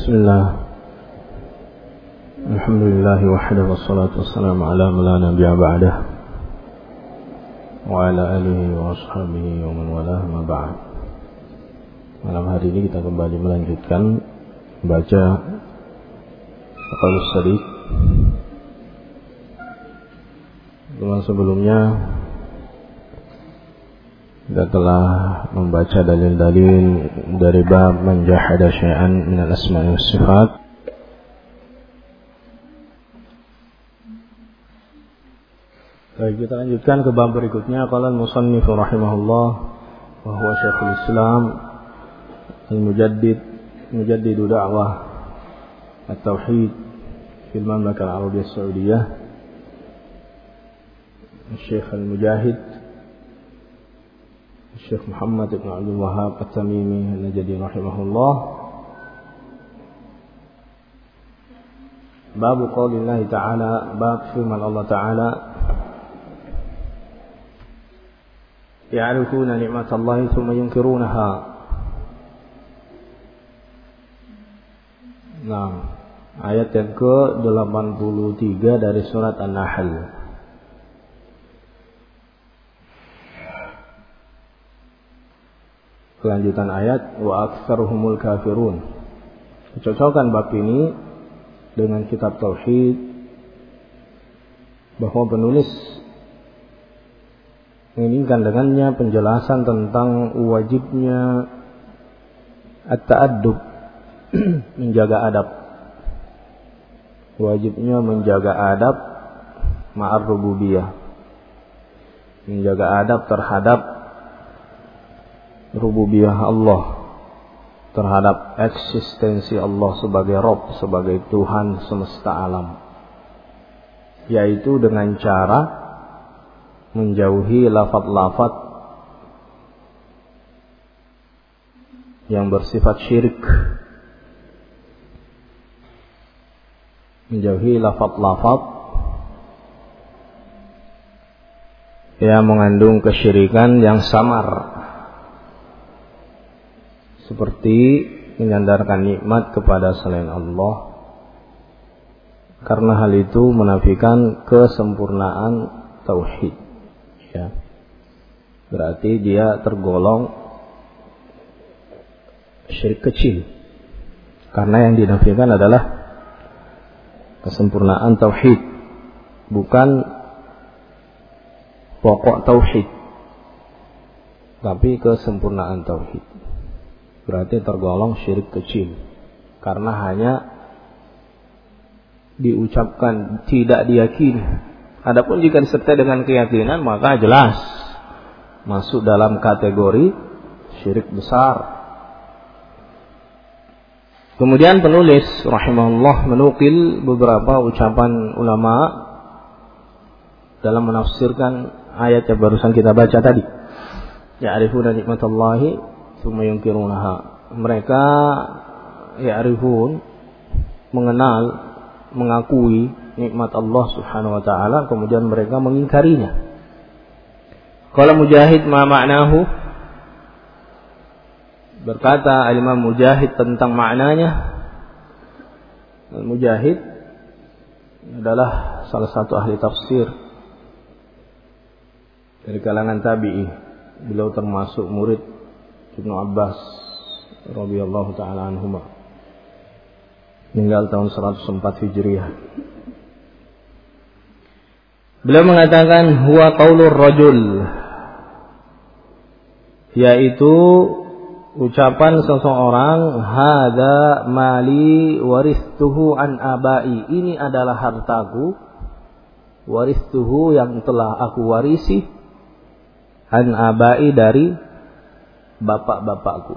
Bismillah. Alhamdulillah wahdahu wassalatu wassalamu ala man la nabiyya ba'dah wa ala alihi wa ashabihi wa man walah ma ba'd. Malam hari ini kita kembali melanjutkan membaca Maqalus Sadid. Sebelumnya kita telah membaca dalil-dalil dari bab man jahada syai'an min al-asma'i was sifat. Baik, kita lanjutkan ke bab berikutnya. Qala al-musannif rahimahullah wa huwa Syekhul Islam al-mujaddid da'wah at-tauhid fil Mamlakah Al-Arabiyyah As-Saudiyah, Syekh al-Mujahid Syekh Muhammad ibn Abdul Wahhab At-Tamimi An-Najdi rahimahullah. Bab qaulillah ta'ala, bab firman Allah Ta'ala, ya'rifuna ni'matallahi thumma yunkirunaha. Nah, ayat yang ke-83 dari surat An-Nahl. Kelanjutan ayat wa aktsaruhumul kafirun. Cocokkan bab ini dengan kitab tauhid bahwa penulis menginginkan dengannya penjelasan tentang wajibnya at-ta'addub, menjaga adab. Wajibnya menjaga adab ma'ar rububiyah, menjaga adab terhadap rububiyah Allah, terhadap eksistensi Allah sebagai Rabb, sebagai Tuhan semesta alam, yaitu dengan cara menjauhi lafaz-lafaz yang bersifat syirik, menjauhi lafaz-lafaz yang mengandung kesyirikan yang samar, seperti menyandarkan nikmat kepada selain Allah, karena hal itu menafikan kesempurnaan tauhid. Ya, berarti dia tergolong syirik kecil, karena yang dinafikan adalah kesempurnaan tauhid, bukan pokok tauhid, tapi kesempurnaan tauhid. Berarti tergolong syirik kecil, karena hanya diucapkan, tidak diyakini. Adapun jika disertai dengan keyakinan, maka jelas masuk dalam kategori syirik besar. Kemudian penulis rahimahullah menukil beberapa ucapan ulama dalam menafsirkan ayat yang barusan kita baca tadi. Ya'rifuna nikmatallahi tsumma yunkirunaha. Mereka ya'rifun, mengenal, mengakui nikmat Allah Subhanahu wa taala, kemudian mereka mengingkarinya. Qala Mujahid ma ma'nahu, berkata Imam Mujahid tentang maknanya. Mujahid adalah salah satu ahli tafsir dari kalangan tabi'i. Beliau termasuk murid Ibnu Abbas radhiyallahu taala anhuma, meninggal tahun 104 Hijriah. Beliau mengatakan huwa qaulur rajul, yaitu ucapan seseorang, hadza mali waristuhu an abai, ini adalah hartaku, waristuhu yang telah aku warisi, an abai dari bapak-bapakku,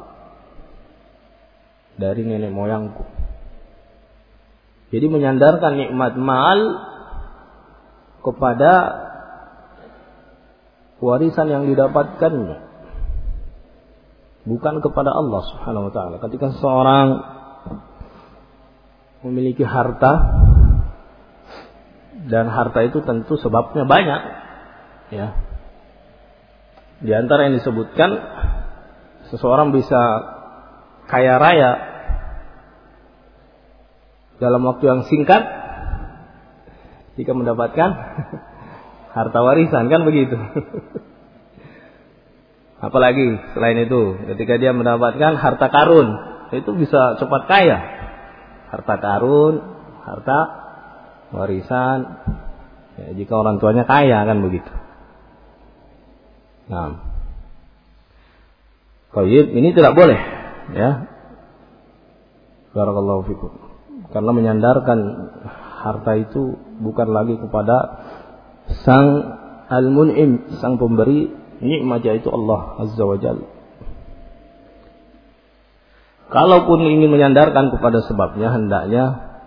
dari nenek moyangku. Jadi menyandarkan nikmat mal kepada warisan yang didapatkannya, bukan kepada Allah Subhanahu wa taala. Ketika seseorang memiliki harta, dan harta itu tentu sebabnya banyak, ya. Di antara yang disebutkan, seseorang bisa kaya raya dalam waktu yang singkat jika mendapatkan harta warisan, kan begitu. Apalagi selain itu, ketika dia mendapatkan harta karun, itu bisa cepat kaya. Harta karun, harta warisan, ya, jika orang tuanya kaya, kan begitu. Nah, ini tidak boleh, ya. Barakallahu fikum. Karena menyandarkan harta itu bukan lagi kepada sang al-mun'im, sang pemberi nikmat, yaitu Allah Azza wa Jalla. Kalaupun ingin menyandarkan kepada sebabnya, hendaknya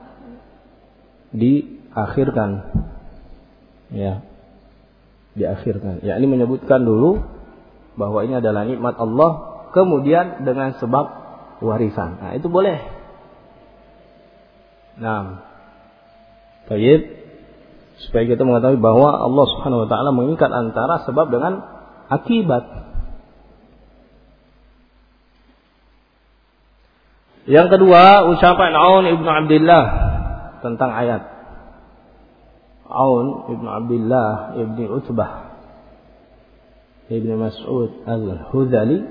diakhirkan, ya, diakhirkan. Ya, ini menyebutkan dulu bahwa ini adalah nikmat Allah, kemudian dengan sebab warisan. Nah, itu boleh. Nah, baik, supaya kita mengetahui bahwa Allah Subhanahu wa taala mengikat antara sebab dengan akibat. Yang kedua, ucapan Aun ibnu Abdullah tentang ayat. Aun ibnu Abdullah ibni Utbah ibni Mas'ud al-Hudhali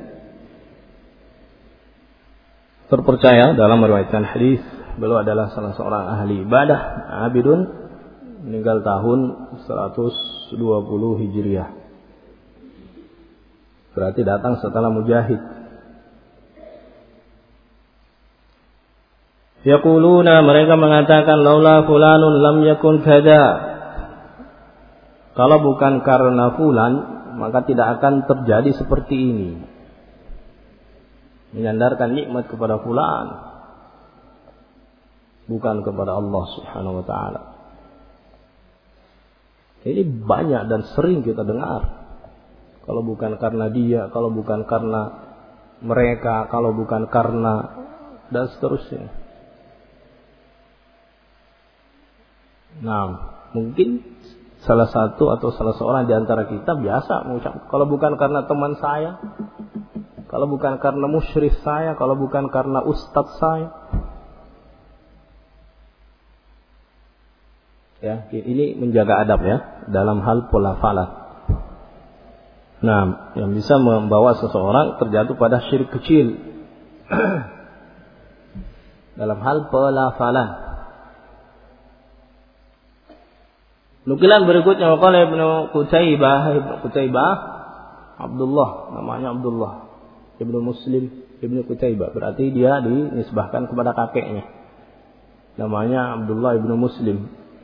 terpercaya dalam meriwayatkan hadis. Beliau adalah salah seorang ahli ibadah, abidun, meninggal tahun 120 Hijriah. Berarti datang setelah Mujahid. Yaquluna, mereka mengatakan, laula fulanun lam yakun kada. Kalau bukan karena fulan, maka tidak akan terjadi seperti ini. Menyandarkan nikmat kepada fulan, bukan kepada Allah Subhanahu wa taala. Ini banyak dan sering kita dengar. Kalau bukan karena dia, kalau bukan karena mereka, kalau bukan karena, dan seterusnya. Nah, mungkin salah satu atau salah seorang di antara kita biasa mengucap, kalau bukan karena teman saya, kalau bukan karena musyrik saya, kalau bukan karena ustadz saya. Ya, ini menjaga adab, ya, dalam hal pelafalan. Nah, yang bisa membawa seseorang terjatuh pada syirik kecil dalam hal pelafalan. Nukilan berikutnya, waqala Ibnu Qutaibah Abdullah, namanya Abdullah Ibnu Muslim Ibnu Qutaibah, berarti dia dinisbahkan kepada kakeknya, namanya Abdullah Ibnu Muslim.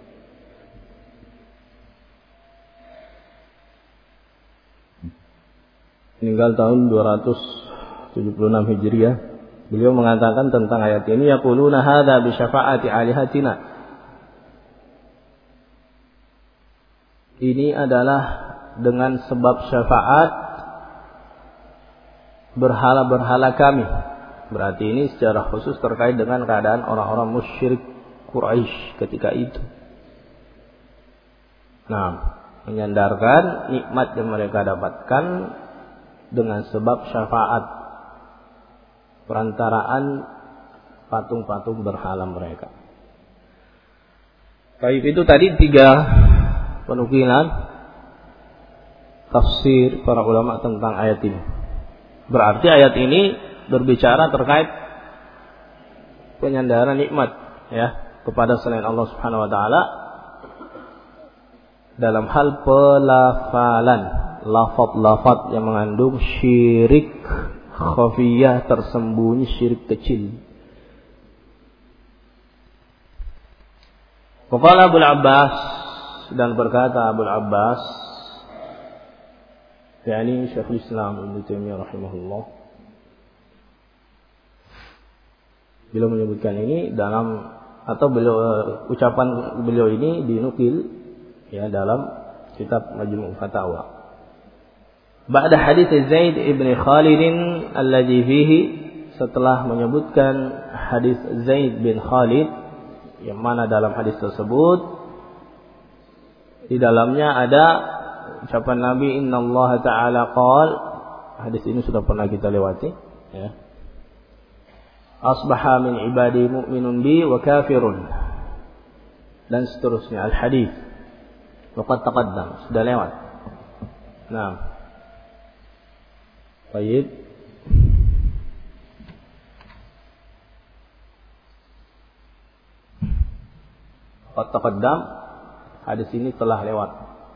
Meninggal tahun 276 Hijriah. Beliau mengatakan tentang ayat ini, yaquluna hadza bi syafaati alihatina. Ini adalah dengan sebab syafaat berhala-berhala kami. Berarti ini secara khusus terkait dengan keadaan orang-orang musyrik Quraisy ketika itu. Nah, menyandarkan nikmat yang mereka dapatkan dengan sebab syafaat perantaraan patung-patung berhala mereka. Baik, itu tadi 3 penukilan tafsir para ulama tentang ayat ini. Berarti ayat ini berbicara terkait penyandaran nikmat, ya, kepada selain Allah Subhanahu wa taala dalam hal pelafalan, lafaz-lafaz yang mengandung syirik khafiyah, tersembunyi, syirik kecil. Qala Abu Abbas, dan berkata Abu Abbas, yakni Syekhul Islam Ibnu Taimiyah rahimahullah, beliau menyebutkan ini dalam, atau beliau ucapan beliau ini dinukil, ya, dalam kitab Majmu' Fatawa. Ba'da hadits Zaid ibn Khalid alladhi fihi, setelah menyebutkan hadis Zaid bin Khalid yang mana dalam hadis tersebut di dalamnya ada ucapan Nabi, innallaha ta'ala qala. Hadis ini sudah pernah kita lewati, ya. asbaha min ibadi mu'minun bi wa kafirun, dan seterusnya al-hadis. Waqad taqaddam, sudah lewat. Nah, baik. Waqad taqaddam, hadis ini telah lewat.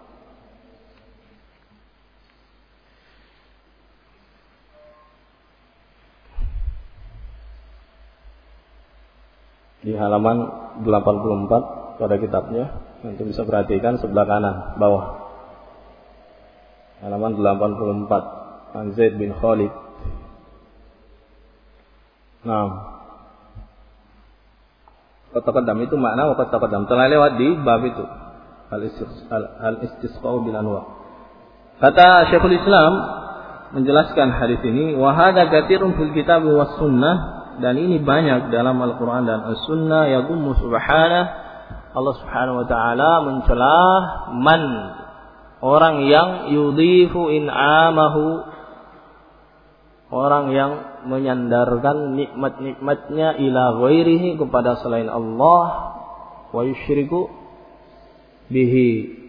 Di halaman 84 pada kitabnya, nanti bisa perhatikan sebelah kanan bawah. Halaman 84, An Zaid bin Khalid. Nah, qad taqaddam itu makna qad taqaddam, telah lewat di bab itu. Al-istisqa bil anwa. Kata Syekhul Islam menjelaskan hadis ini, wa hadza katsirun fil kitab was sunnah, dan ini banyak dalam Al-Quran dan As-Sunnah. Yaqummu subhanah, Allah subhanahu wa ta'ala mencelah man, orang yang yudhifu in'amahu, orang yang menyandarkan nikmat-nikmatnya ila ghairihi, kepada selain Allah, wa yusyriku bihi,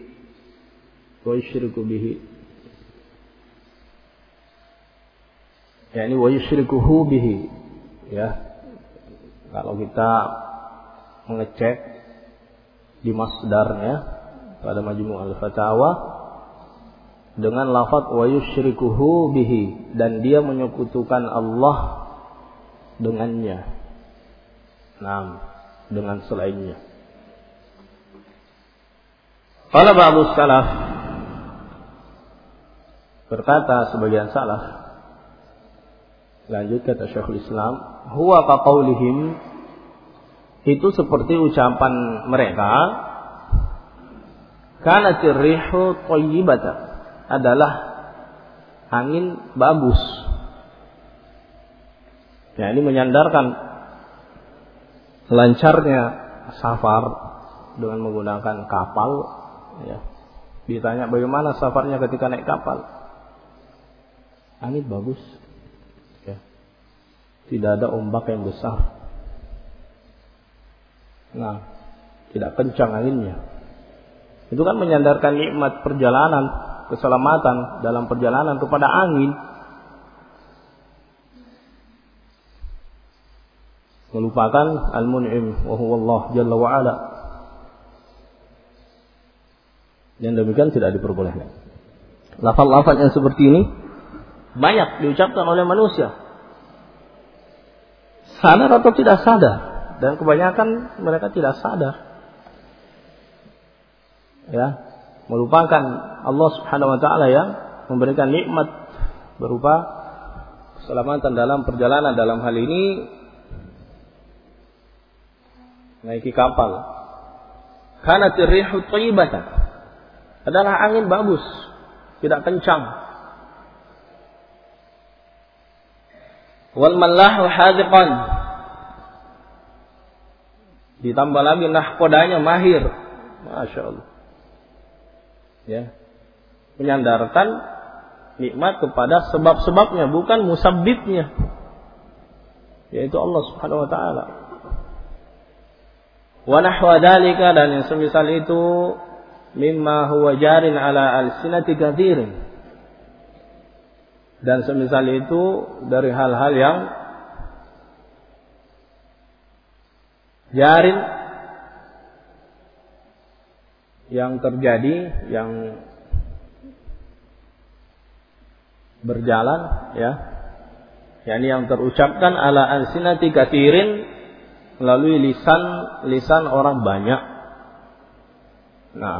yakni wa yusyrikuhu bihi. Ya, kalau kita mengecek di masdarnya pada Majmu' al-Fatawa dengan lafaz wa yusyrikuhu bihi, dan dia menyekutukan Allah dengannya. Nah, dengan selainnya. Qala ba'du salaf, berkata sebagian salaf, lanjut kata Syekhul Islam, huwa ka qaulihim, itu seperti ucapan mereka, kanatir rihu thayyibatan, adalah angin bagus. Ya, ini menyandarkan lancarnya safar dengan menggunakan kapal. Ya. Ditanya bagaimana safarnya ketika naik kapal, angin bagus. Tidak ada ombak yang besar. Nah, tidak kencang anginnya. Itu kan menyandarkan nikmat perjalanan, keselamatan dalam perjalanan kepada angin. Melupakan al-mun'im wa huwa Allah jalla wa ala. Yang demikian tidak diperbolehkan. Lafaz-lafaz yang seperti ini banyak diucapkan oleh manusia, sadar atau tidak sadar, dan kebanyakan mereka tidak sadar, ya, melupakan Allah subhanahu wa ta'ala yang memberikan nikmat berupa keselamatan dalam perjalanan, dalam hal ini naiki kapal. Kanatir rihu thayyibatan, adalah angin bagus, tidak kencang. Wal mallahu hadiqan, ditambah lagi nahkodanya mahir, masya Allah. Ya, menyandarkan nikmat kepada sebab-sebabnya, bukan musabbibnya, yaitu Allah subhanahu wa ta'ala. Wa nahwa dzalika, dan yang semisal itu, mimma huwa jarin ala alsinati katsirin, dan semisal itu dari hal-hal yang jarin, yang terjadi, yang berjalan, ya, yakni yang terucapkan ala alsinati katsirin, melalui lisan orang banyak. Nah,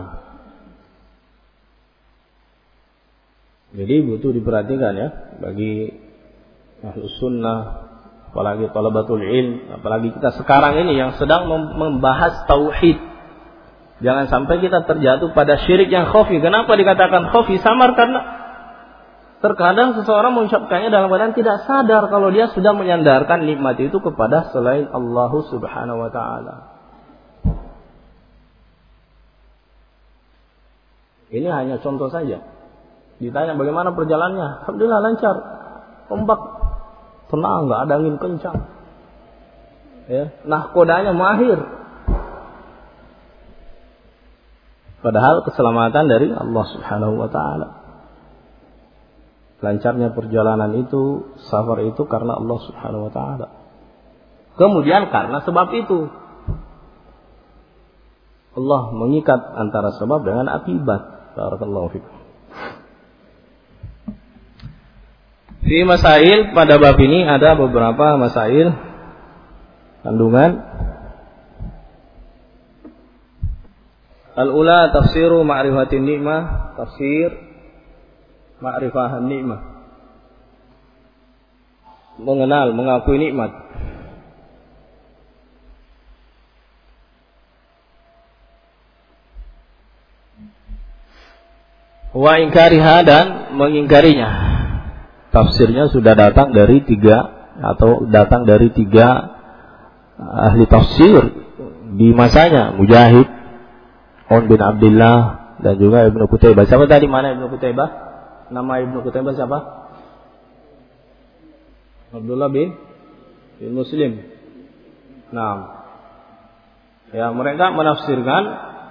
jadi butuh diperhatikan ya bagi Ahlus Sunnah, apalagi talabatul ilm, apalagi kita sekarang ini yang sedang membahas tauhid. Jangan sampai kita terjatuh pada syirik yang khafi. Kenapa dikatakan khafi? Samar karena terkadang seseorang mengucapkannya dalam keadaan tidak sadar kalau dia sudah menyandarkan nikmat itu kepada selain Allah Subhanahu wa taala. Ini hanya contoh saja. Ditanya bagaimana perjalanannya? Alhamdulillah lancar. Ombak tenang, enggak ada angin kencang. Ya, nahkodanya mahir. Padahal keselamatan dari Allah Subhanahu wa taala. Lancarnya perjalanan itu, safar itu karena Allah Subhanahu wa taala. Kemudian karena sebab itu Allah mengikat antara sebab dengan akibat. Barakallahu fikum. Di masail pada bab ini ada beberapa masail kandungan. Al-ula tafsiru ma'rifatin ni'mah, tafsir ma'rifahan ni'mah. Mengenal, mengakui nikmat. Wa ingkariha dan mengingkarinya. Tafsirnya sudah datang dari tiga ahli tafsir di masanya, Mujahid, On bin Abdullah dan juga Ibnu Qutaibah. Siapa tadi, mana Ibnu Qutaibah? Nama Ibnu Qutaibah siapa? Abdullah bin Muslim. Nah, ya mereka menafsirkan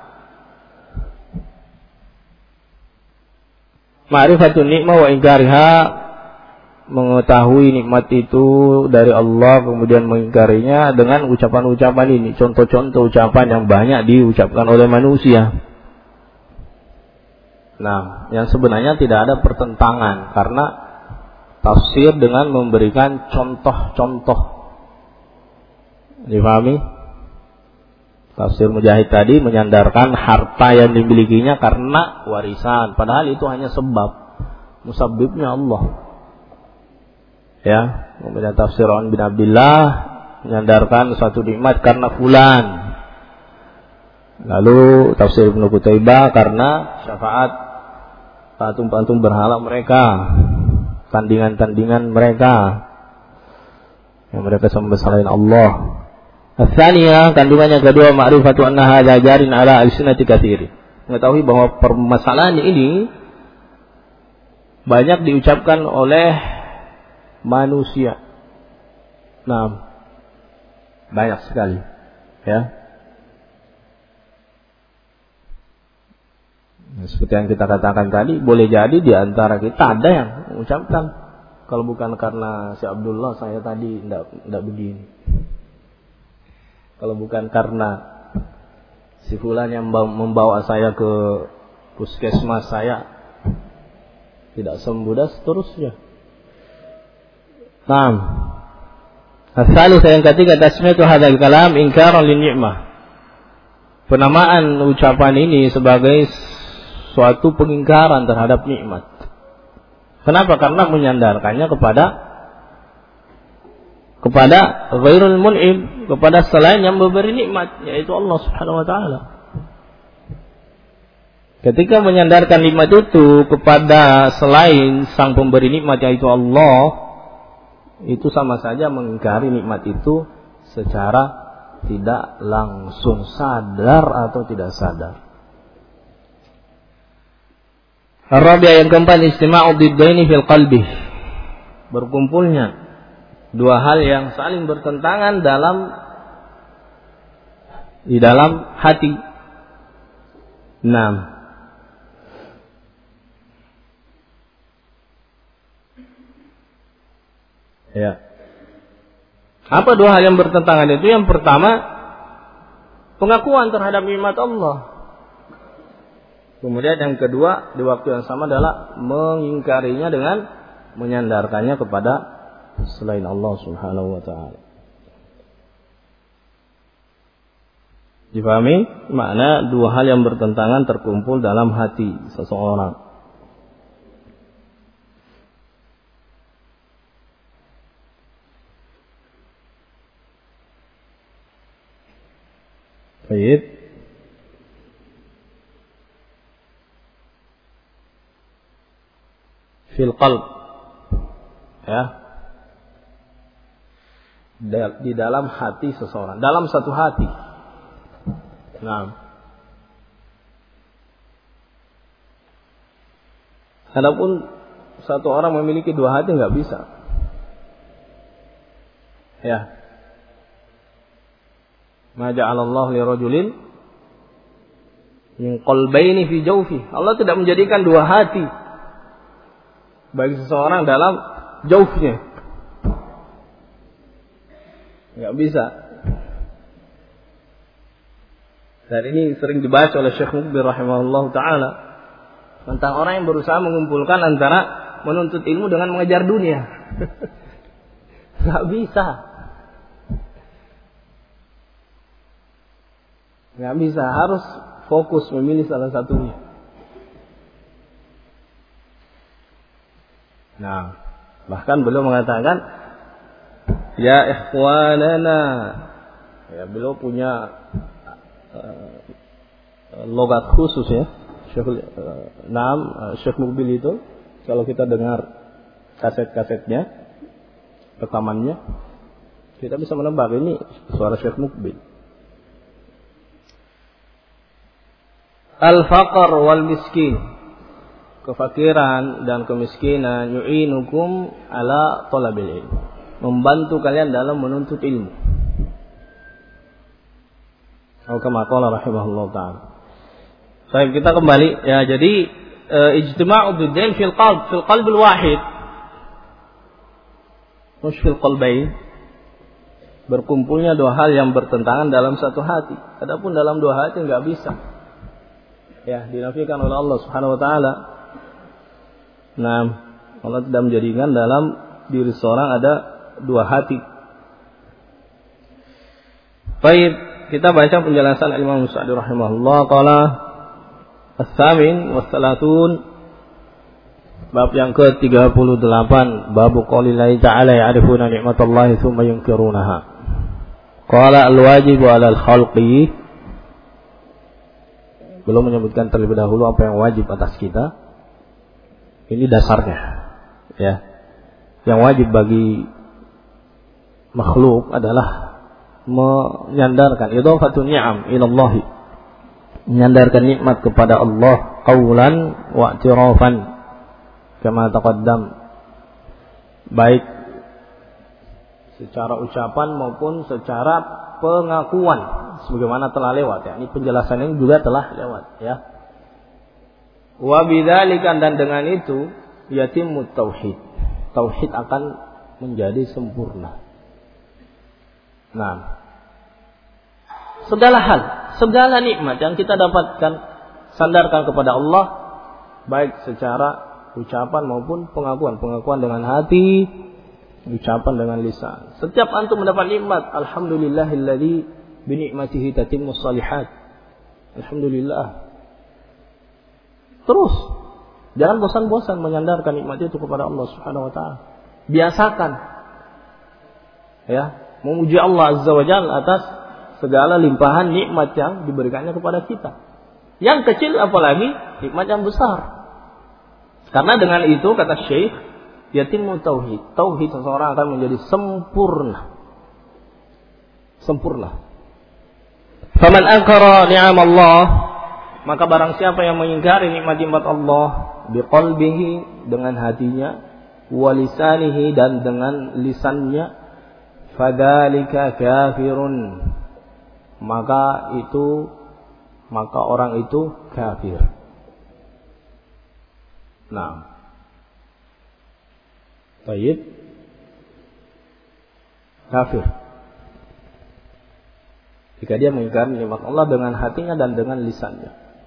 ma'rifatun nikmah wa ingkariha, mengetahui nikmat itu dari Allah kemudian mengingkarinya dengan ucapan-ucapan ini, contoh-contoh ucapan yang banyak diucapkan oleh manusia. Nah, yang sebenarnya tidak ada pertentangan karena tafsir dengan memberikan contoh-contoh. Dipahami? Tafsir Mujahid tadi menyandarkan harta yang dimilikinya karena warisan, padahal itu hanya sebab, musabbibnya Allah. Ya, kemudian tafsir On bin Abdullah menyandarkan suatu nikmat karena fulan. Lalu tafsir Ibnu Qutaibah karena syafaat patung-patung berhala mereka, tandingan-tandingan mereka yang mereka sembah selain Allah. As-tsaniyah, kandungannya kedua, ma'rifatu anna hadza jarin ala alsinati katsir. Mengetahui bahwa permasalahan ini banyak diucapkan oleh manusia. Nah, banyak sekali, ya. Seperti yang kita katakan tadi, boleh jadi di antara kita ada yang mengucapkan, kalau bukan karena si Abdullah saya tadi tidak begini. Kalau bukan karena si fulan yang membawa saya ke puskesmas, saya tidak sembuh, dan seterusnya. Naam. As-salis, yang ketiga, tasmiyatu hadzal kalam ingkaran lin ni'mah. Penamaan ucapan ini sebagai suatu pengingkaran terhadap nikmat. Kenapa? Karena menyandarkannya kepada ghairul mun'im, kepada selain yang memberi nikmat, yaitu Allah Subhanahu wa taala. Ketika menyandarkan nikmat itu kepada selain sang pemberi nikmat, yaitu Allah, itu sama saja mengingkari nikmat itu secara tidak langsung, sadar atau tidak sadar. Ar-rabi'ah, yang keempat, istima'u diddaini fil qalbi. Berkumpulnya dua hal yang saling bertentangan di dalam hati. 6. Ya. Apa dua hal yang bertentangan itu? Yang pertama, pengakuan terhadap nikmat Allah. Kemudian yang kedua, di waktu yang sama adalah mengingkarinya dengan menyandarkannya kepada selain Allah Subhanahu wa taala. Dipahami? Makna dua hal yang bertentangan terkumpul dalam hati seseorang. Baik. Fil qalb. Ya. Di dalam hati seseorang, dalam satu hati. Nah. Adapun satu orang memiliki dua hati nggak bisa. Ya. Ma ja'alallahu li rajulin min qalbayni fi jawfi. Allah tidak menjadikan dua hati bagi seseorang dalam jawfnya. Enggak bisa. Dan ini sering dibahas oleh Syekh Mukbil rahimahullah ta'ala tentang orang yang berusaha mengumpulkan antara menuntut ilmu dengan mengejar dunia. Enggak bisa. Enggak bisa, harus fokus memilih salah satunya. Nah, bahkan beliau mengatakan, ya ikhwanana, ya beliau punya logat khusus ya, Syekh Mukbil itu, kalau kita dengar kaset-kasetnya, rekamannya, kita bisa menebak ini suara Syekh Mukbil. Al-faqr wal miskin, kefakiran dan kemiskinan, yu'inukum ala talabil ilm, membantu kalian dalam menuntut ilmu. Kama qala rahimahullah ta'ala. Baik, kita kembali ya. Jadi ijtima'u bid-din fil qalbil wahid, mش fil qalbain, berkumpulnya dua hal yang bertentangan dalam satu hati. Adapun dalam dua hati enggak bisa. Ya, dinafikan oleh Allah Subhanahu wa taala. Nah, Allah tidak menjadikan dalam diri seorang ada dua hati. Baik, kita baca penjelasan Imam Sa'di rahimahullah qala as-samin was-salatun, bab yang ke-38, bab qaulillahi ta'ala ya'rifuna ni'matallahi tsumma yunkirunaha. Qala al-wajibu 'alal khalqi, belum menyebutkan terlebih dahulu apa yang wajib atas kita. Ini dasarnya, ya. Yang wajib bagi makhluk adalah menyandarkan idhafatun ni'am ila Allah, menyandarkan nikmat kepada Allah qaulan wa i'tirafan kama taqaddam, baik secara ucapan maupun secara pengakuan sebagaimana telah lewat ya. Ini penjelasannya juga telah lewat ya. Wa bidzalika, dan dengan itu yatimut tauhid. Tauhid akan menjadi sempurna. Nah, segala hal, segala nikmat yang kita dapatkan sandarkan kepada Allah, baik secara ucapan maupun pengakuan. Pengakuan dengan hati, ucapan dengan lisan. Setiap antum mendapat nikmat, alhamdulillahilladzi bi ni'matihi tatimmus shalihat. Alhamdulillah. Terus jangan bosan-bosan menyandarkan nikmat itu kepada Allah Subhanahu wa taala. Biasakan ya, memuji Allah Azza wa Jalla atas segala limpahan nikmat yang diberikannya kepada kita. Yang kecil apalagi nikmat yang besar. Karena dengan itu kata Syekh, yatimmu tauhid. Tauhid seseorang akan menjadi sempurna. Sempurna. Faman ankara ni'am Allah, maka barang siapa yang mengingkari nikmat-nikmat Allah biqalbihi, dengan hatinya, wa lisanihi, dan dengan lisannya, fadzalika kafirun, maka orang itu kafir. Nah, baik, kafir jika dia mengingkari nikmat Allah dengan hatinya dan dengan lisannya.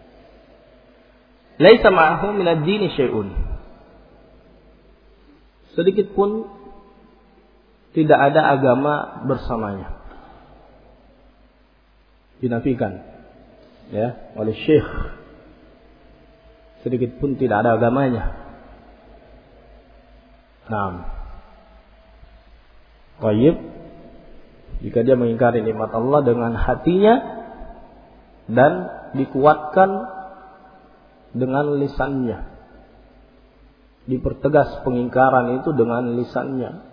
Laisa ma'ahu minad dini syai'un, sedikit pun tidak ada agama bersamanya. Dinafikan ya oleh Syekh, sedikit pun tidak ada agamanya. Nah, baik, jika dia mengingkari nikmat Allah dengan hatinya dan dikuatkan dengan lisannya, dipertegas pengingkaran itu dengan lisannya.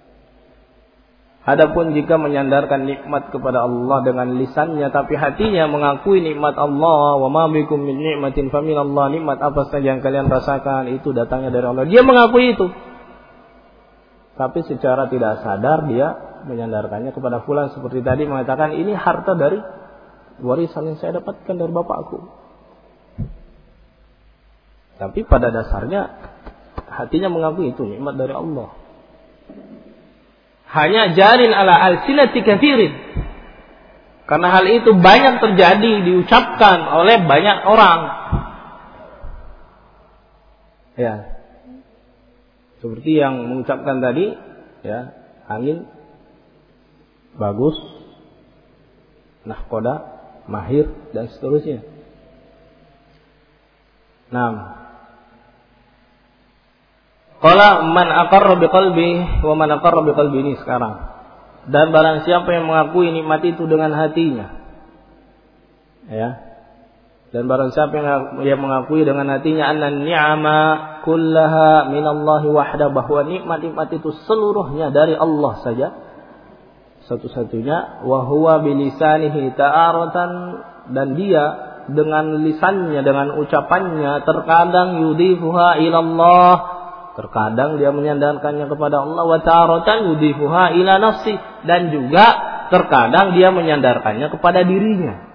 Adapun jika menyandarkan nikmat kepada Allah dengan lisannya tapi hatinya mengakui nikmat Allah, wa ma bikum min ni'matin fa minallah, nikmat apa saja yang kalian rasakan itu datangnya dari Allah, dia mengakui itu. tapi secara tidak sadar dia menyandarkannya kepada fulan, seperti tadi mengatakan ini harta dari warisan yang saya dapatkan dari bapakku. Tapi pada dasarnya hatinya mengakui itu nikmat dari Allah. Hanya jarin ala alsinati katsirin. Karena hal itu banyak terjadi, diucapkan oleh banyak orang. Ya. Seperti yang mengucapkan tadi, ya, angin bagus, nahkoda, mahir, dan seterusnya. Qala man aqarra biqalbi wa man aqarra biqalbi ini sekarang. Dan barang siapa yang mengakui nikmat itu dengan hatinya. Ya. Dan barang siapa yang mengakui dengan hatinya anna ni'ama kullaha minallahi wahda, bahwa nikmat-nikmat itu seluruhnya dari Allah saja satu-satunya, wa huwa bilisanihi ta'aratan, dan dia dengan lisannya, dengan ucapannya terkadang yudhifuha ilallah, terkadang dia menyandarkannya kepada Allah, wa ta'aratan yudhifuha ila nafsi, dan juga terkadang dia menyandarkannya kepada dirinya.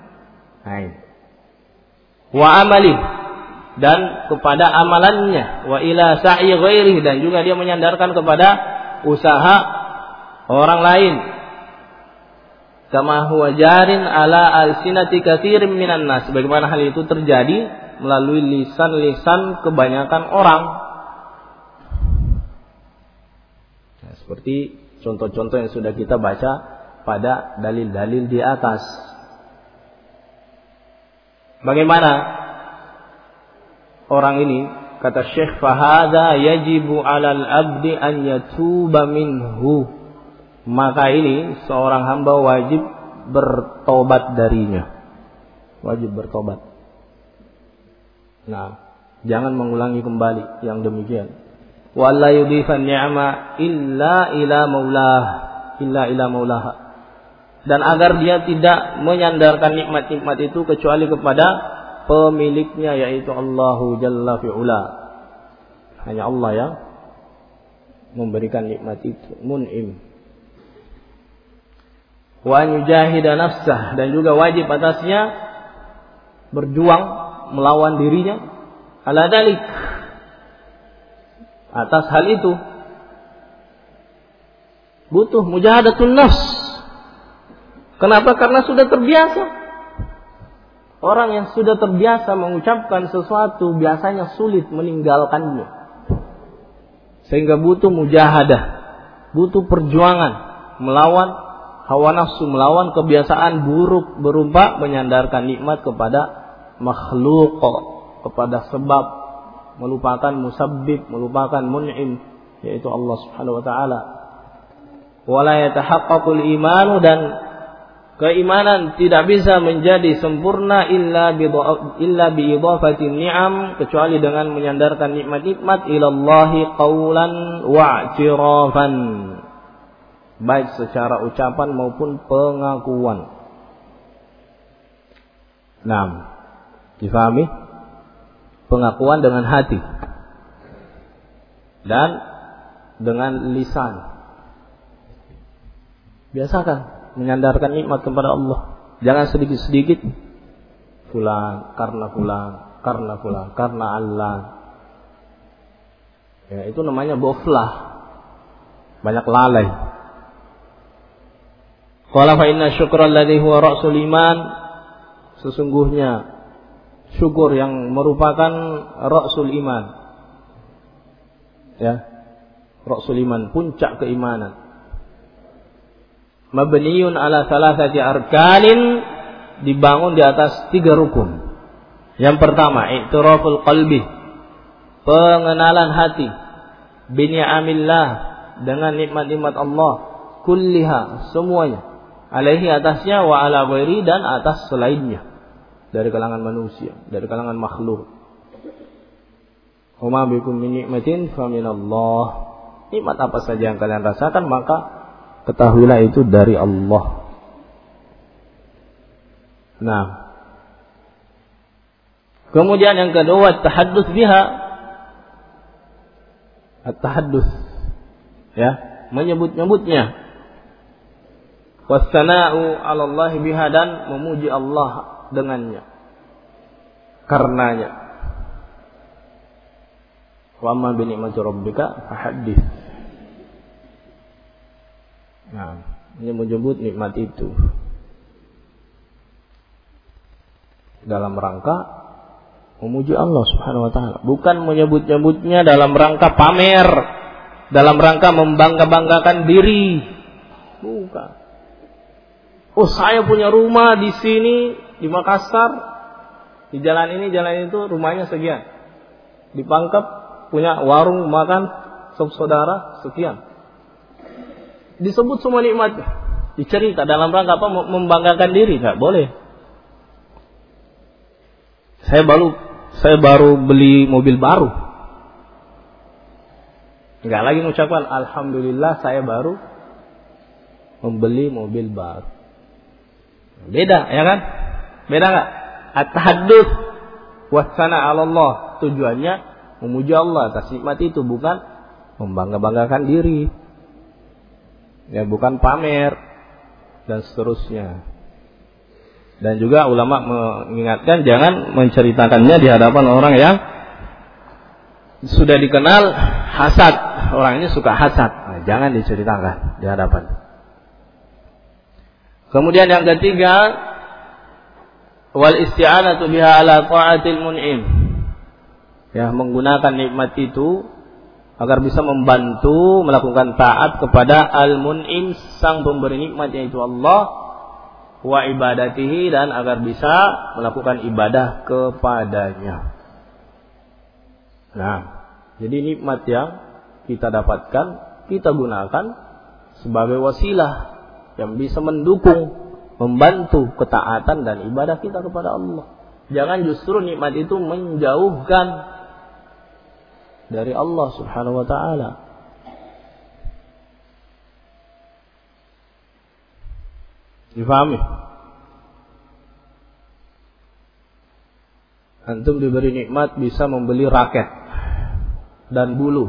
Wa amali, dan kepada amalannya, wa ila sa'i ghairihi, dan juga dia menyandarkan kepada usaha orang lain. Kama huwa jarin ala alsinati katsirin minan nas, bagaimana hal itu terjadi melalui lisan-lisan kebanyakan orang. Nah, seperti contoh-contoh yang sudah kita baca pada dalil-dalil di atas. Bagaimana orang ini, kata Syekh, fahadha yajibu 'alal 'abdi an yatuba minhu, maka ini seorang hamba wajib bertobat darinya. Wajib bertobat. Nah, jangan mengulangi kembali yang demikian. Wa la yudhifan ni'ama illa ila maulaha. Dan agar dia tidak menyandarkan nikmat-nikmat itu kecuali kepada pemiliknya, yaitu Allahu Jalla fi'ula. Hanya Allah yang memberikan nikmat itu, mun'im. Wa yujahida nafsah, dan juga wajib atasnya berjuang melawan dirinya ala dalik, atas hal itu. Butuh mujahadatun nafs. Kenapa? Karena sudah terbiasa. Orang yang sudah terbiasa mengucapkan sesuatu biasanya sulit meninggalkannya. Sehingga butuh mujahadah, butuh perjuangan melawan hawa nafsu, melawan kebiasaan buruk berupa menyandarkan nikmat kepada makhluk, kepada sebab, melupakan musabbib, melupakan mun'im, yaitu Allah Subhanahu wa taala. Wala yatahaqqaqul imanu, dan keimanan tidak bisa menjadi sempurna illa biidhafatin ni'am, kecuali dengan menyandarkan nikmat-nikmat ilallahi qaulan wa'tirafan, baik secara ucapan maupun pengakuan. Nah, difahami? Pengakuan dengan hati dan dengan lisan. Biasakan menyandarkan nikmat kepada Allah. Jangan sedikit-sedikit fulan, karena Allah. Ya, itu namanya boflah. Banyak lalai. Qala fa inna syukra alladhi huwa ra'sul iman, sesungguhnya syukur yang merupakan ra'sul iman. Ya. Ra'sul iman, puncak keimanan. Mabniyun ala salasati arkanin, dibangun di atas 3 rukun. Yang pertama, i'tiraful qalbi, pengenalan hati, bi ni'amillah, dengan nikmat-nikmat Allah, kulliha, semuanya, alaihi, atasnya, wa ala ghairi, dan atas selainnya, dari kalangan manusia, dari kalangan makhluk. Wa ma bikum min ni'matin fa minallah, nikmat apa saja yang kalian rasakan maka ketahuilah itu dari Allah. Nah, kemudian yang kedua, at-tahadduts biha. At-tahadduts, ya, menyebut-nyebutnya. Wassana'u 'ala Allah biha, dan memuji Allah dengannya, karenanya. Wa amma bi ni'mati rabbika fahaddits. Nah, menyebut nikmat itu dalam rangka memuji Allah Subhanahu wa taala, bukan menyebut-nyebutnya dalam rangka pamer, dalam rangka membangga-banggakan diri. Bukan. Oh, saya punya rumah di sini, di Makassar, di jalan ini, jalan itu, rumahnya sekian. Di Pangkep punya warung makan sop saudara sekian. Disebut semua nikmat, dicerita dalam rangka apa? Membanggakan diri. Enggak boleh. Saya baru beli mobil baru. Enggak lagi mengucapkan alhamdulillah saya baru membeli mobil baru. Beda, ya kan? Beda enggak? At-tahadduts wassana 'ala Allah, tujuannya memuji Allah atas nikmat itu, bukan membangga-banggakan diri. Ya, bukan pamer dan seterusnya. Dan juga ulama mengingatkan jangan menceritakannya di hadapan orang yang sudah dikenal hasad. Orang ini suka hasad. Nah, jangan diceritakan di hadapan. Kemudian yang ketiga, wal isti'anatu biha ala ta'atil mun'im. Ya, menggunakan nikmat itu agar bisa membantu melakukan taat kepada al-mun'im, sang pemberi nikmat, yaitu Allah, wa ibadatihi, dan agar bisa melakukan ibadah kepadanya. Nah, jadi nikmat yang kita dapatkan, kita gunakan sebagai wasilah yang bisa mendukung, membantu ketaatan dan ibadah kita kepada Allah. Jangan justru nikmat itu menjauhkan dari Allah Subhanahu wa taala. Difahami? Antum diberi nikmat bisa membeli raket dan bulu.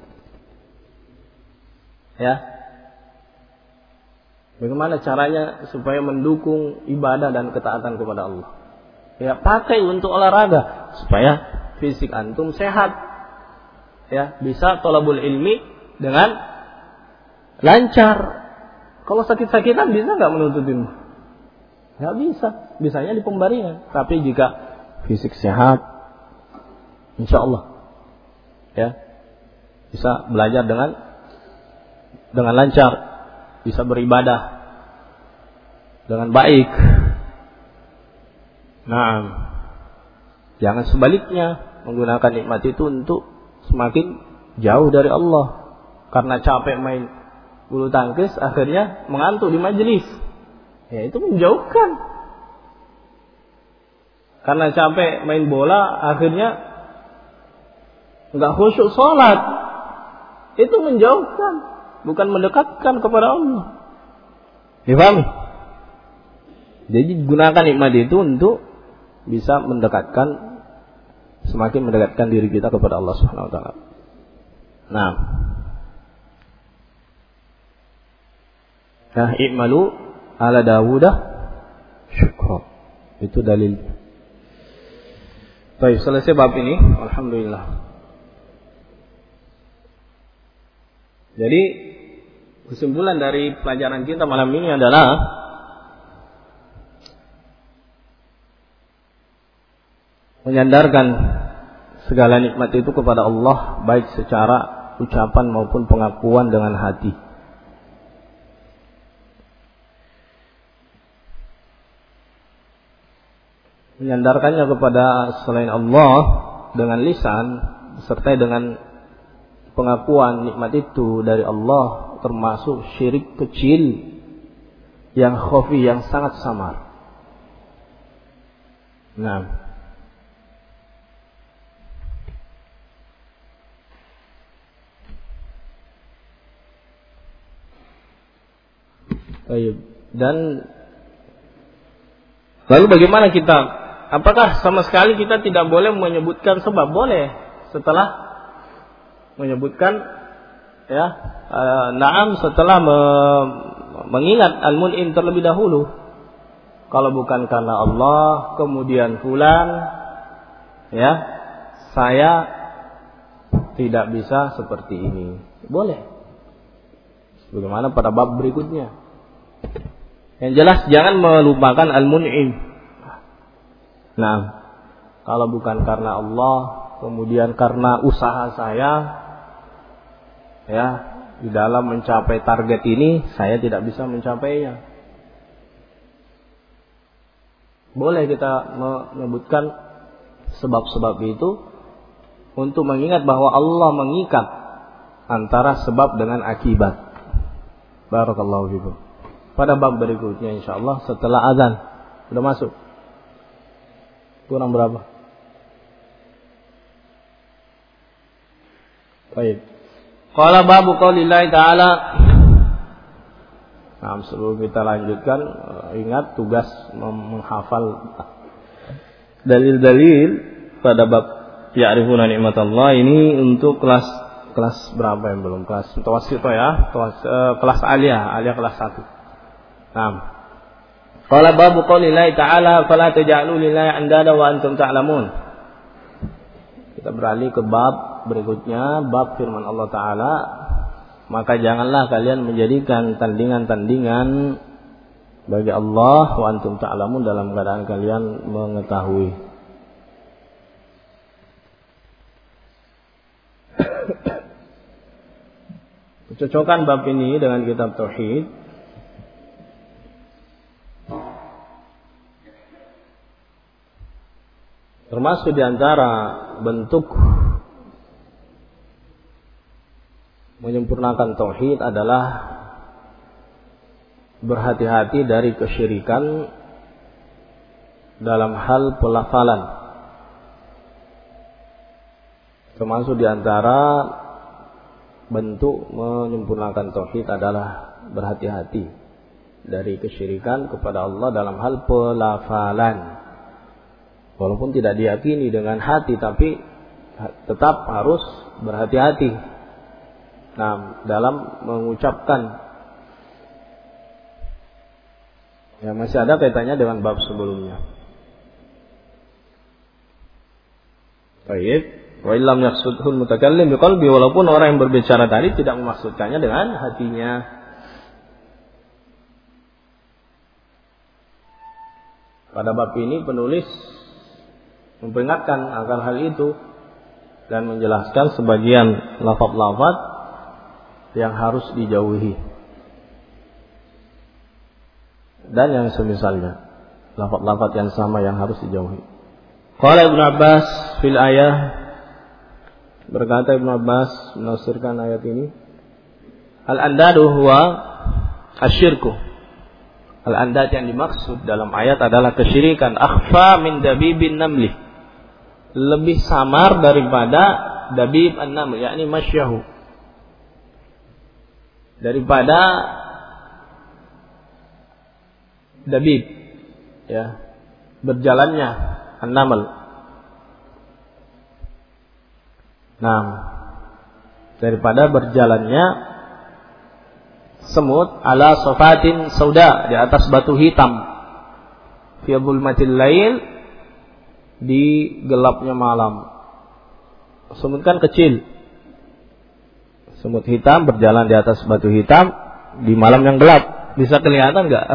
Ya. Bagaimana caranya supaya mendukung ibadah dan ketaatan kepada Allah? Ya, pakai untuk olahraga supaya fisik antum sehat. Ya, bisa thalabul ilmi dengan lancar. Kalau sakit-sakitan bisa enggak menuntut ilmu? Enggak bisa. Bisanya di pemberian. Tapi jika fisik sehat, insyaallah ya, bisa belajar dengan lancar, bisa beribadah dengan baik. Nah, jangan sebaliknya menggunakan nikmat itu untuk semakin jauh dari Allah. Karena capek main bulu tangkis, akhirnya mengantuk di majelis. Ya, itu menjauhkan. Karena capek main bola, akhirnya enggak khusyuk sholat. Itu menjauhkan, bukan mendekatkan kepada Allah. Difahami? Jadi gunakan nikmat itu untuk bisa mendekatkan, semakin mendekatkan diri kita kepada Allah Subhanahu wa taala. Nah, i'malu ala Dawudah syukra. Itu dalil. Baik, selesai bab ini, alhamdulillah. Jadi kesimpulan dari pelajaran kita malam ini adalah menyandarkan segala nikmat itu kepada Allah, baik secara ucapan maupun pengakuan dengan hati. Menyandarkannya kepada selain Allah dengan lisan, serta dengan pengakuan nikmat itu dari Allah, termasuk syirik kecil yang khafi, yang sangat samar. Nah, dan lalu bagaimana kita? Apakah sama sekali kita tidak boleh menyebutkan sebab? Boleh, setelah menyebutkan ya, na'am setelah mengingat al-mun'im terlebih dahulu. Kalau bukan karena Allah, kemudian fulan, ya, saya tidak bisa seperti ini. Boleh. Bagaimana pada bab berikutnya. Yang jelas jangan melupakan al-mun'im. Nah, kalau bukan karena Allah, kemudian karena usaha saya, ya, di dalam mencapai target ini, saya tidak bisa mencapainya. Boleh kita menyebutkan sebab-sebab itu untuk mengingat bahwa Allah mengikat antara sebab dengan akibat. Barakallahu fikum. Pada bab berikutnya insyaallah setelah azan. Sudah masuk? Kurang berapa? Baik. Qala babu qaulillahi ta'ala. Nah, sebelum kita lanjutkan, ingat tugas menghafal dalil-dalil pada bab ya'rifuna ni'matallah ini untuk kelas berapa yang belum? Kelas mutawassithah ya, kelas aliyah kelas 1. Nah. Qala babu qaulillahi ta'ala fala taj'alu lillahi andada wa antum ta'lamun. Kita beralih ke bab berikutnya, bab firman Allah Ta'ala, maka janganlah kalian menjadikan tandingan-tandingan bagi Allah wa antum ta'lamun dalam keadaan kalian mengetahui. Cocokkan bab ini dengan kitab tauhid. Termasuk di antara bentuk menyempurnakan tauhid adalah berhati-hati dari kesyirikan dalam hal pelafalan. Termasuk di antara bentuk menyempurnakan tauhid adalah berhati-hati dari kesyirikan kepada Allah dalam hal pelafalan. Walaupun tidak diyakini dengan hati, tapi tetap harus berhati-hati. Nah, dalam mengucapkan. Ya, masih ada kaitannya dengan bab sebelumnya. Baik. Wa illam yaqsudhul mutakallim biqalbi, walaupun orang yang berbicara tadi tidak memaksudkannya dengan hatinya. Pada bab ini penulis memperingatkan akan hal itu dan menjelaskan sebagian lafaz-lafaz yang harus dijauhi dan yang semisalnya, lafaz-lafaz yang sama yang harus dijauhi. Qala Ibnu Abbas fil ayah, berkata Ibnu Abbas menafsirkan ayat ini, al-andadu huwa asyirku. Al-andad yang dimaksud dalam ayat adalah kesyirikan, akhfa min dabibin namli, lebih samar daripada dabib an-naml, yakni masyahu, daripada dabib, ya, berjalannya an-naml. Nah, daripada berjalannya semut ala sofatin sauda, di atas batu hitam, fi zulmatil lail, di gelapnya malam. Semut kan kecil. Semut hitam berjalan di atas batu hitam di malam yang gelap. Bisa kelihatan enggak?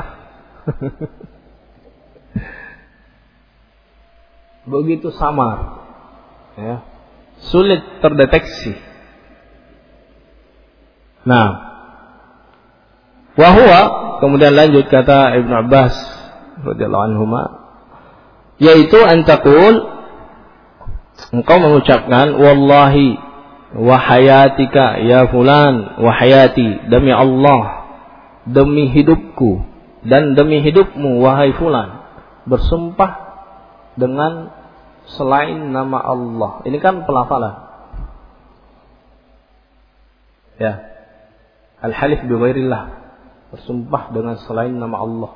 Begitu samar. Ya. Sulit terdeteksi. Nah, wahwa, kemudian lanjut kata Ibnu Abbas radhiyallahu anhuma, yaitu antakul, engkau mengucapkan wallahi wa hayatika ya fulan, wa hayati, demi Allah, demi hidupku dan demi hidupmu wahai fulan, bersumpah dengan selain nama Allah. Ini kan pelafalan, ya, al-halif bi ghairillah, bersumpah dengan selain nama Allah.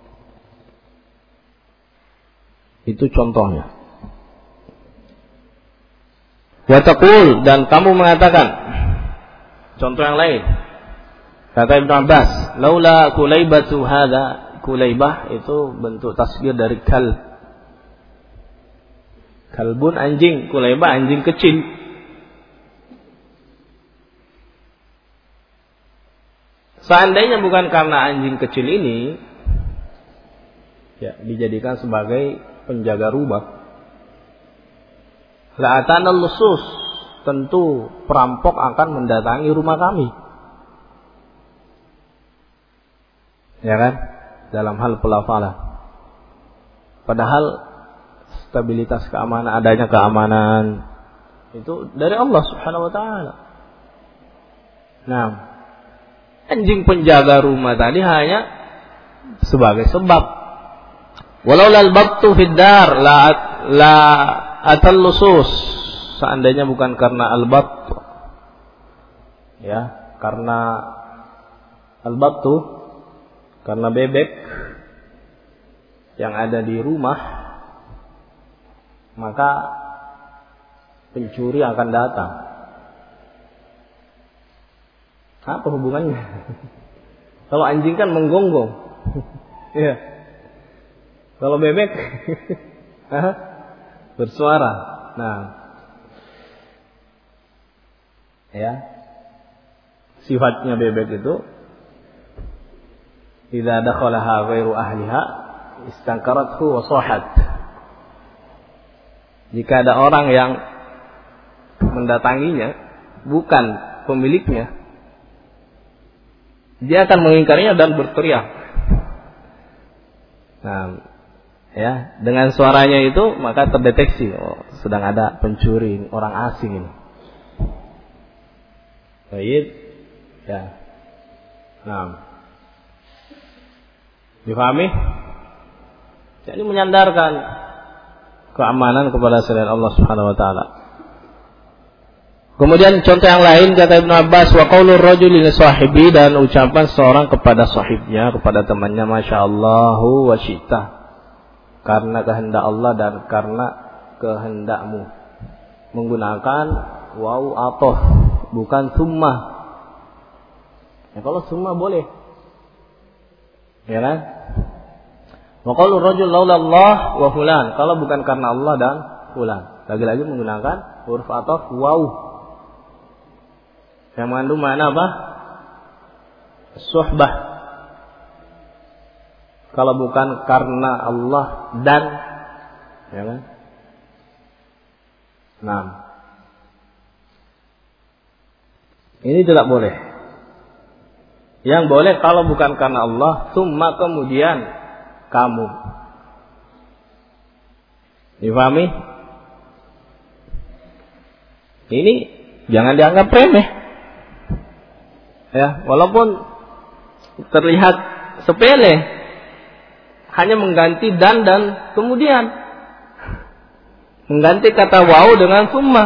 Itu contohnya. Wa taqul, dan kamu mengatakan, Contoh yang lain. Kata Ibnu Abbas, laula kulaibatu hadza, kulaibah itu bentuk tasghir dari kalb. Kalbun anjing, kulaibah anjing kecil. Seandainya bukan karena anjing kecil ini ya dijadikan sebagai penjaga rumah, la'atanal lusus, tentu perampok akan mendatangi rumah kami. Ya kan? Dalam hal pelafalan. Padahal stabilitas keamanan, adanya keamanan itu dari Allah Subhanahu wa taala. Nah, anjing penjaga rumah tadi hanya sebagai sebab. Walau lal babtu fid dar la atal lusus. Seandainya bukan karena al-babt, ya, karena al-babtu, karena bebek yang ada di rumah, maka pencuri akan datang. Apa hubungannya? Kalau anjing kan menggonggong. Iya. Kalau bebek bersuara. Nah, ya, sifatnya bebek itu idza dakhalaha ghairu ahliha istankarathu wa sahat. Jika ada orang yang mendatanginya bukan pemiliknya, dia akan mengingkarinya dan berteriak. Nah, ya, dengan suaranya itu maka terdeteksi, oh, sedang ada pencuri, orang asing ini. Baik, ya. Nah, difahami? Jadi menyandarkan keamanan kepada selain Allah Subhanahu wa taala. Kemudian contoh yang lain kata Ibnu Abbas, wa qaulur rajuli li sahibi, dan ucapan seorang kepada sahibnya, kepada temannya, masyaallahu wa syi'ta, karena kehendak Allah dan karena kehendakmu. Menggunakan waw ataf, bukan summa. Ya, kalau summa boleh. Ya kan? Wa qaulur rajul laula Allah wa fulan, kalau bukan karena Allah dan fulan. Lagi-lagi menggunakan huruf ataf waw. Yang mengandung makna apa? Suhbah. Kalau bukan karena Allah dan, ya kan? Nah, ini tidak boleh. Yang boleh kalau bukan karena Allah, summa kemudian kamu. Difahami? Ini jangan dianggap remeh. Ya, walaupun terlihat sepele, hanya mengganti dan kemudian mengganti kata waw dengan summa.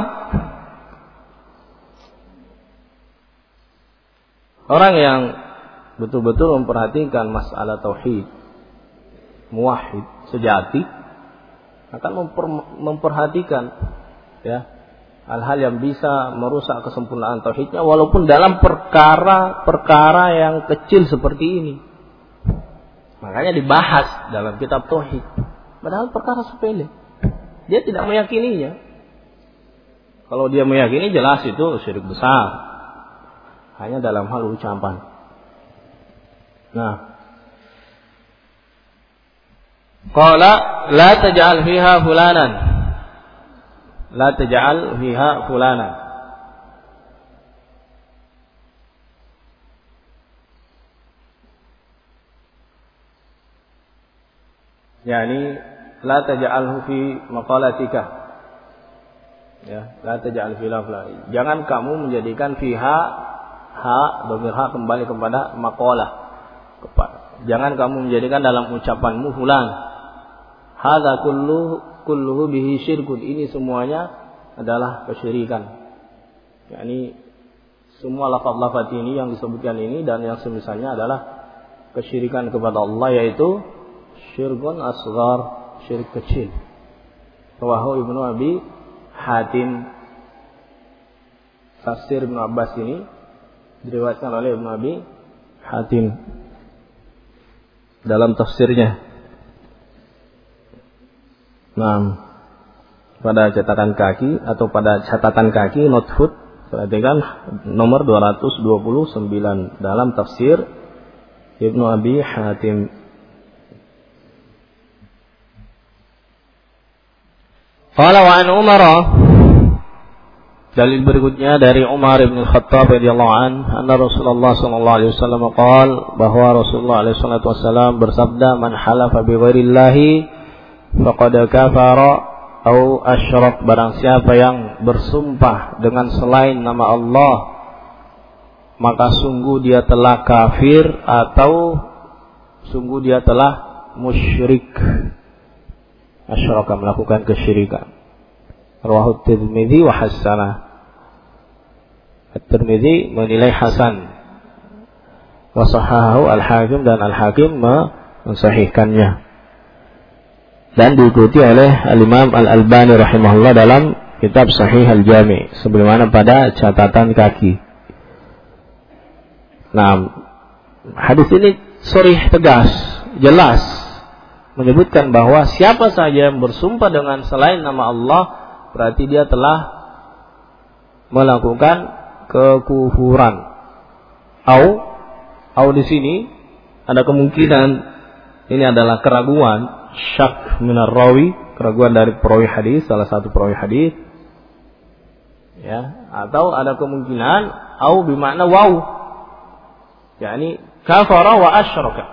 Orang yang betul-betul memperhatikan masalah tauhid, muwahhid sejati, akan memperhatikan, ya, hal-hal yang bisa merusak kesempurnaan tauhidnya, walaupun dalam perkara yang kecil seperti ini. Makanya dibahas dalam kitab tauhid. Padahal perkara sepele, dia tidak meyakininya. Kalau dia meyakini, jelas itu syirik besar. Hanya dalam hal ucapan. Nah, qala la taj'al fiha fulanan, la taj'al fiha fulanan. Yani la taj'alhu fi maqalatika. Ya, la taj'al fiha fulanan. Jangan kamu menjadikan fiha, ha, dhamir ha kembali kepada maqalah. Jangan kamu menjadikan dalam ucapanmu fulan. Hadza kulluhu bihi syirkun. Ini semuanya adalah kesyirikan. yakni semua lafaz-lafaz ini yang disebutkan ini dan yang semisalnya adalah kesyirikan kepada Allah, yaitu syirkun asghar, syirik kecil. Rawahu Ibnu Abi Hatim. Tafsir Ibnu Abbas ini Diriwayatkan oleh Ibnu Abi Hatim dalam tafsirnya. Nah, pada catatan kaki atau pada catatan kaki notebook, perhatikan nomor 229 dalam tafsir Ibnu Abi Hatim. Qala wa an Umar, dalil berikutnya dari Umar bin Khattab radhiyallahu anhu, anna Rasulullah sallallahu alaihi wasallam qaal, bahwa Rasulullah alaihi wasallam bersabda, man halafa bi ghairillahi faqad kafara au asyrak, barang siapa yang bersumpah dengan selain nama Allah maka sungguh dia telah kafir atau sungguh dia telah musyrik. Asyraka, melakukan kesyirikan. Rawahu Tirmidzi wa hasanah. At-Tirmidzi menilai hasan. Wa sahahahu Al-Hakim, dan Al-Hakim mensahihkannya. Dan diikuti oleh Al-Imam Al-Albani rahimahullah dalam kitab Sahih Al-Jami, sebagaimana pada catatan kaki. Nah, hadis ini sharih, tegas, jelas menyebutkan bahwa siapa saja yang bersumpah dengan selain nama Allah berarti dia telah melakukan kekufuran. Au di sini ada kemungkinan ini adalah keraguan, syak minar rawi, keraguan dari perawi hadis, salah satu perawi hadis. Ya, atau ada kemungkinan au bermakna waw. yakni kafara wa asyraka.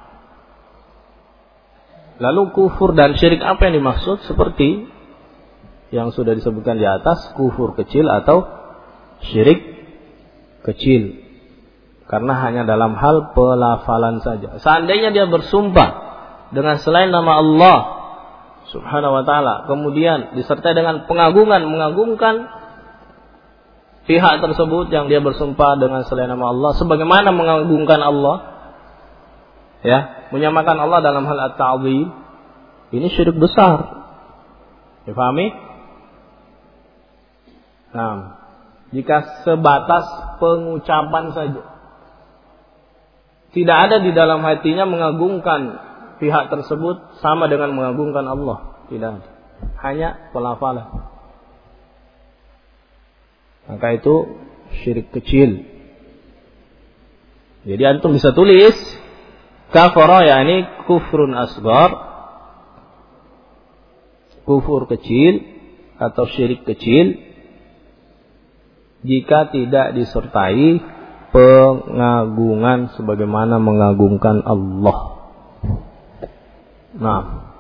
Lalu kufur dan syirik apa yang dimaksud? Seperti yang sudah disebutkan di atas, kufur kecil atau syirik kecil. Karena hanya dalam hal pelafalan saja. Seandainya dia bersumpah dengan selain nama Allah Subhanahu wa ta'ala, kemudian disertai dengan mengagungkan pihak tersebut yang dia bersumpah dengan selain nama Allah, sebagaimana mengagungkan Allah, ya, menyamakan Allah dalam hal at-ta'zim, ini syirik besar. Difahami? Nah, jika sebatas pengucapan saja, tidak ada di dalam hatinya mengagungkan pihak tersebut sama dengan mengagungkan Allah, tidak ada. Hanya pelafalan. Maka itu syirik kecil. Jadi antum bisa tulis kafara, yakni kufrun asghar, kufur kecil atau syirik kecil, jika tidak disertai pengagungan sebagaimana mengagungkan Allah. Nah,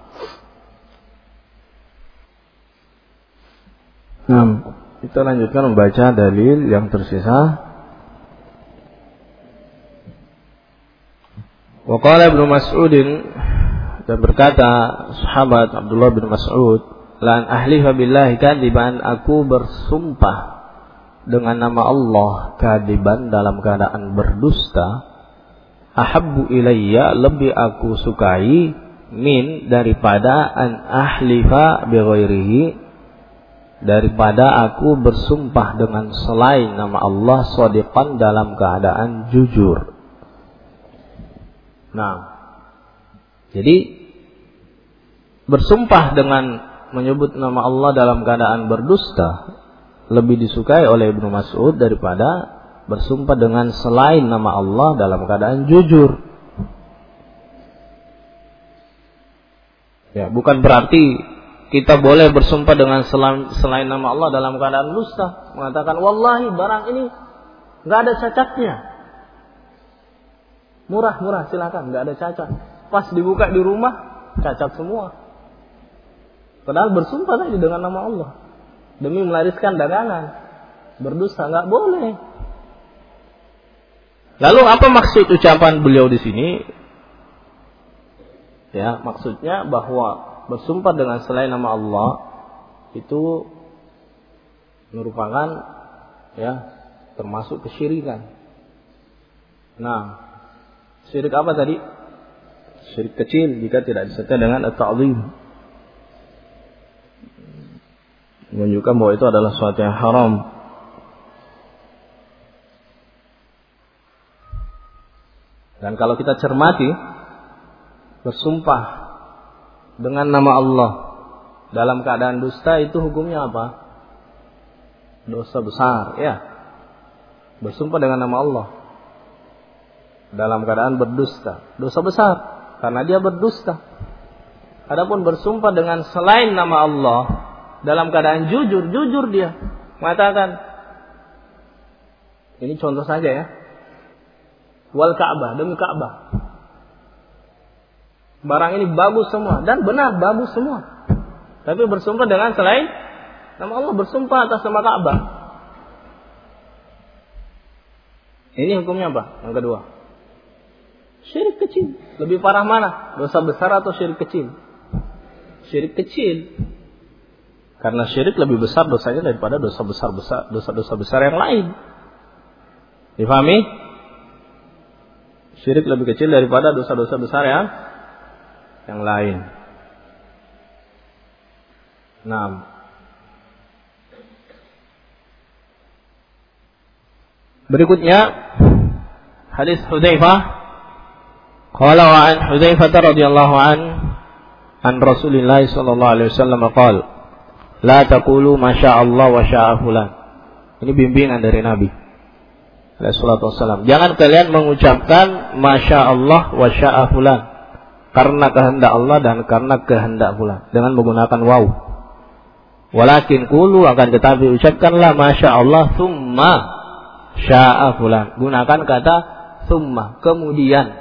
kita lanjutkan membaca dalil yang tersisa. Wa qala Ibnu Mas'udin, dan berkata sahabat Abdullah bin Mas'ud, lan ahlifa billahi kadiban, aku bersumpah dengan nama Allah kadiban, dalam keadaan berdusta, ahabbu ilayya, lebih aku sukai, min, daripada an ahlifa bi ghairihi, daripada aku bersumpah dengan selain nama Allah shadiqan, dalam keadaan jujur. Nah, jadi bersumpah dengan menyebut nama Allah dalam keadaan berdusta lebih disukai oleh Ibnu Mas'ud daripada bersumpah dengan selain nama Allah dalam keadaan jujur. Ya, bukan berarti kita boleh bersumpah dengan selain nama Allah dalam keadaan dusta, mengatakan wallahi barang ini enggak ada cacatnya. Murah silakan, enggak ada cacat. Pas dibuka di rumah cacat semua. Padahal bersumpah tadi dengan nama Allah demi melariskan dagangan. Berdusta, enggak boleh. Lalu apa maksud ucapan beliau di sini? Ya, maksudnya bahwa bersumpah dengan selain nama Allah itu merupakan, ya, termasuk kesyirikan. Nah, syirik apa tadi? Syirik kecil jika tidak disertai dengan at-ta'zim, menunjukkan bahwa itu adalah sesuatu yang haram. Dan kalau kita cermati, bersumpah dengan nama Allah dalam keadaan dusta itu hukumnya apa? Dosa besar, ya. Bersumpah dengan nama Allah dalam keadaan berdusta, dosa besar karena dia berdusta. Adapun bersumpah dengan selain nama Allah dalam keadaan jujur dia mengatakan, ini contoh saja ya, wal Ka'bah, demi Ka'bah, barang ini bagus semua, dan benar bagus semua, tapi bersumpah dengan selain nama Allah, bersumpah atas nama Ka'bah. Ini hukumnya apa? Yang kedua, syirik kecil. Lebih parah mana? Dosa besar atau syirik kecil? Syirik kecil. Karena syirik lebih besar dosanya daripada dosa-dosa besar yang lain. Difahami? Syirik lebih kecil daripada dosa-dosa besar yang lain. Nah, berikutnya hadis Hudzaifah. Qala wa an Hudzaifah radhiyallahu an Rasulillah sallallahu alaihi wasallam qala la taqulu masya Allah wa syaa fulan. Ini bimbingan dari Nabi alaihi salatu wasallam. Jangan kalian mengucapkan masya Allah wa syaa fulan, karena kehendak Allah dan karena kehendak fulan, dengan menggunakan waw. Walakin qulu, akan tetapi ucapkanlah masya Allah tsumma syaa fulan. Gunakan kata tsumma, kemudian.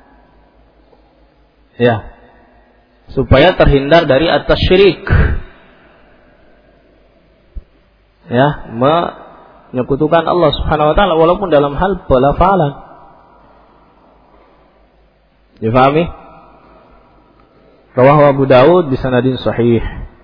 Ya. Supaya terhindar dari at-tasyrik. Ya, menyekutukan Allah Subhanahu wa taala walaupun dalam hal pelafalan. Difahami? Rawahu Abu Daud bisanadin sahih.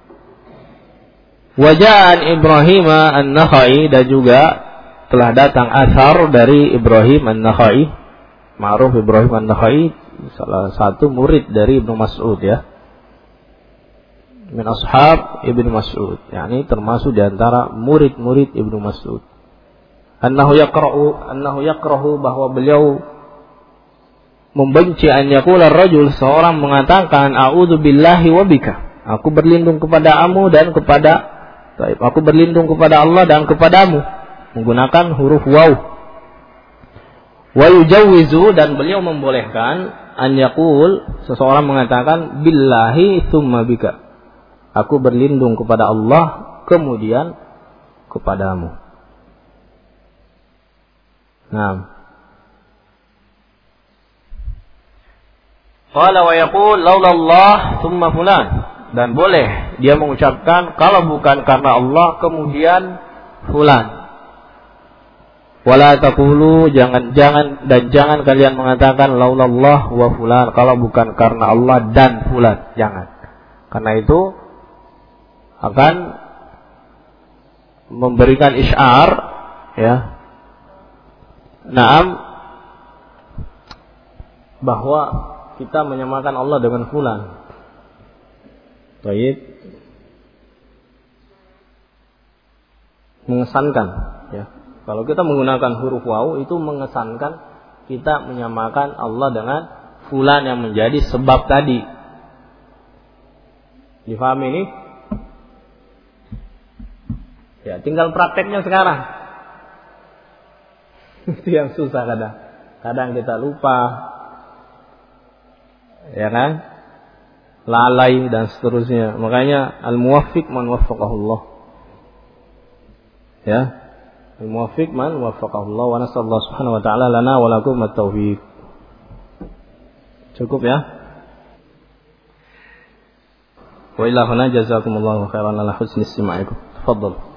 Waja'an Ibrahim an-Nakhai, dan juga telah datang asar dari Ibrahim an-Nakhai. Ma'ruf Ibrahim an-Nakhai, salah satu murid dari Ibnu Mas'ud, ya. Min ashab Ibnu Mas'ud, yakni termasuk di antara murid-murid Ibnu Mas'ud. Annahu yaqra'u, bahwa beliau membenci an yaqula ar-rajul, seorang mengatakan a'udzu billahi wa bika, aku berlindung kepadamu dan aku berlindung kepada Allah dan kepadamu, menggunakan huruf waw. Wa yujawwizu, dan beliau membolehkan an yaqul, seseorang mengatakan billahi tsumma bika, aku berlindung kepada Allah kemudian kepadamu. Nah, qala wa yaqul laula Allah tsumma fulan, dan boleh dia mengucapkan kalau bukan karena Allah kemudian fulan. Wala taqulu, jangan kalian mengatakan laulallah wa fulan, kalau bukan karena Allah dan fulan, jangan. Karena itu akan memberikan isyar, ya, naam, bahwa kita menyamakan Allah dengan fulan. Baik, mengesankan, ya. Kalau kita menggunakan huruf waw itu mengesankan kita menyamakan Allah dengan fulan yang menjadi sebab tadi. Difahami ini? Ya, tinggal prakteknya sekarang. Itu yang susah kadang. Kadang kita lupa, ya kan? Lalai dan seterusnya. Makanya al-muwaffiq man waffaqahullah. Ya. Al-muwaffiq man waffaqahullah, wa nasallahu subhanahu wa ta'ala lana wa lakum at-taufiq. Cukup ya? Wa ila huna jazakumullahu khairan ala husni istima'ikum. Tafadhal.